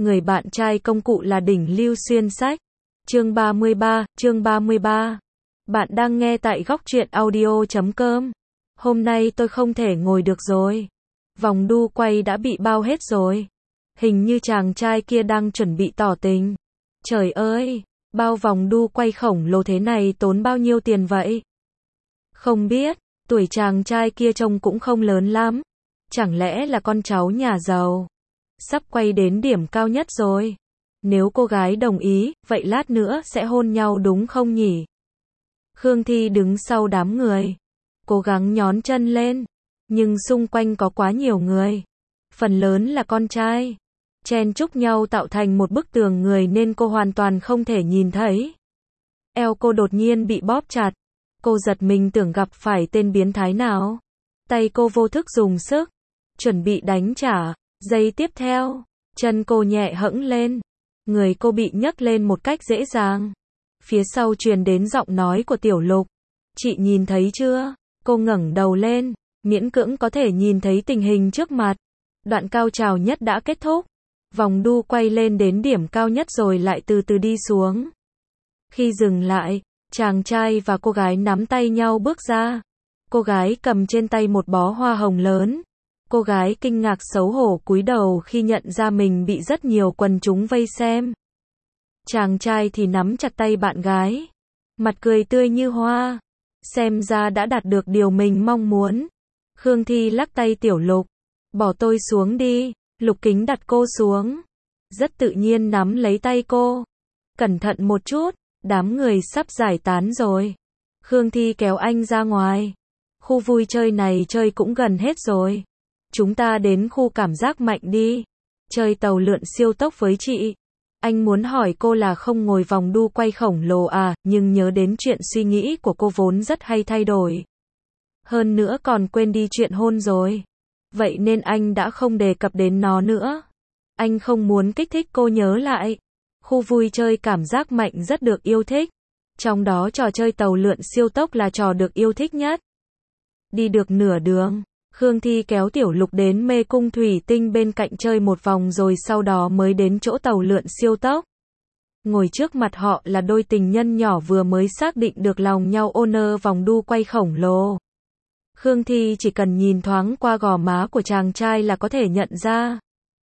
Người bạn trai công cụ là đỉnh lưu xuyên sách. Chương 33. Bạn đang nghe tại góc truyện audio.com. Hôm nay tôi không thể ngồi được rồi. Vòng đu quay đã bị bao hết rồi. Hình như chàng trai kia đang chuẩn bị tỏ tình. Trời ơi, bao vòng đu quay khổng lồ thế này tốn bao nhiêu tiền vậy? Không biết, tuổi chàng trai kia trông cũng không lớn lắm. Chẳng lẽ là con cháu nhà giàu? Sắp quay đến điểm cao nhất rồi. Nếu cô gái đồng ý, vậy lát nữa sẽ hôn nhau đúng không nhỉ? Khương Thi đứng sau đám người, cố gắng nhón chân lên, nhưng xung quanh có quá nhiều người. Phần lớn là con trai, chen chúc nhau tạo thành một bức tường người nên cô hoàn toàn không thể nhìn thấy. Eo cô đột nhiên bị bóp chặt, cô giật mình tưởng gặp phải tên biến thái nào. Tay cô vô thức dùng sức, chuẩn bị đánh trả. Giây tiếp theo, chân cô nhẹ hẫng lên, người cô bị nhấc lên một cách dễ dàng. Phía sau truyền đến giọng nói của Tiểu Lục. Chị nhìn thấy chưa? Cô ngẩng đầu lên, miễn cưỡng có thể nhìn thấy tình hình trước mặt. Đoạn cao trào nhất đã kết thúc. Vòng đu quay lên đến điểm cao nhất rồi lại từ từ đi xuống. Khi dừng lại, chàng trai và cô gái nắm tay nhau bước ra. Cô gái cầm trên tay một bó hoa hồng lớn. Cô gái kinh ngạc xấu hổ cúi đầu khi nhận ra mình bị rất nhiều quần chúng vây xem. Chàng trai thì nắm chặt tay bạn gái, mặt cười tươi như hoa, xem ra đã đạt được điều mình mong muốn. Khương Thi lắc tay Tiểu Lục, bỏ tôi xuống đi. Lục Kính đặt cô xuống, rất tự nhiên nắm lấy tay cô. Cẩn thận một chút, đám người sắp giải tán rồi. Khương Thi kéo anh ra ngoài. Khu vui chơi này chơi cũng gần hết rồi. Chúng ta đến khu cảm giác mạnh đi. Chơi tàu lượn siêu tốc với chị. Anh muốn hỏi cô là không ngồi vòng đu quay khổng lồ à, nhưng nhớ đến chuyện suy nghĩ của cô vốn rất hay thay đổi. Hơn nữa còn quên đi chuyện hôn rồi. Vậy nên anh đã không đề cập đến nó nữa. Anh không muốn kích thích cô nhớ lại. Khu vui chơi cảm giác mạnh rất được yêu thích. Trong đó trò chơi tàu lượn siêu tốc là trò được yêu thích nhất. Đi được nửa đường, Khương Thi kéo Tiểu Lục đến mê cung thủy tinh bên cạnh chơi một vòng rồi sau đó mới đến chỗ tàu lượn siêu tốc. Ngồi trước mặt họ là đôi tình nhân nhỏ vừa mới xác định được lòng nhau ôn vòng đu quay khổng lồ. Khương Thi chỉ cần nhìn thoáng qua gò má của chàng trai là có thể nhận ra.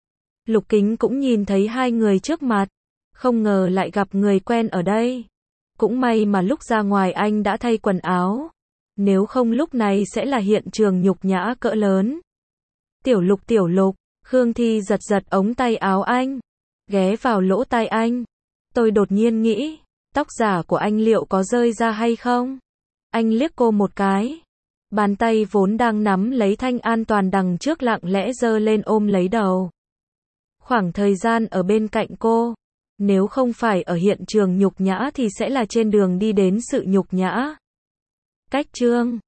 Lục Kính cũng nhìn thấy hai người trước mặt, không ngờ lại gặp người quen ở đây. Cũng may mà lúc ra ngoài anh đã thay quần áo. Nếu không lúc này sẽ là hiện trường nhục nhã cỡ lớn. Tiểu Lục, Khương Thi giật ống tay áo anh, ghé vào lỗ tai anh. Tôi đột nhiên nghĩ, tóc giả của anh liệu có rơi ra hay không? Anh liếc cô một cái. Bàn tay vốn đang nắm lấy thanh an toàn đằng trước lặng lẽ giơ lên ôm lấy đầu. Khoảng thời gian ở bên cạnh cô, nếu không phải ở hiện trường nhục nhã thì sẽ là trên đường đi đến sự nhục nhã. Cách chương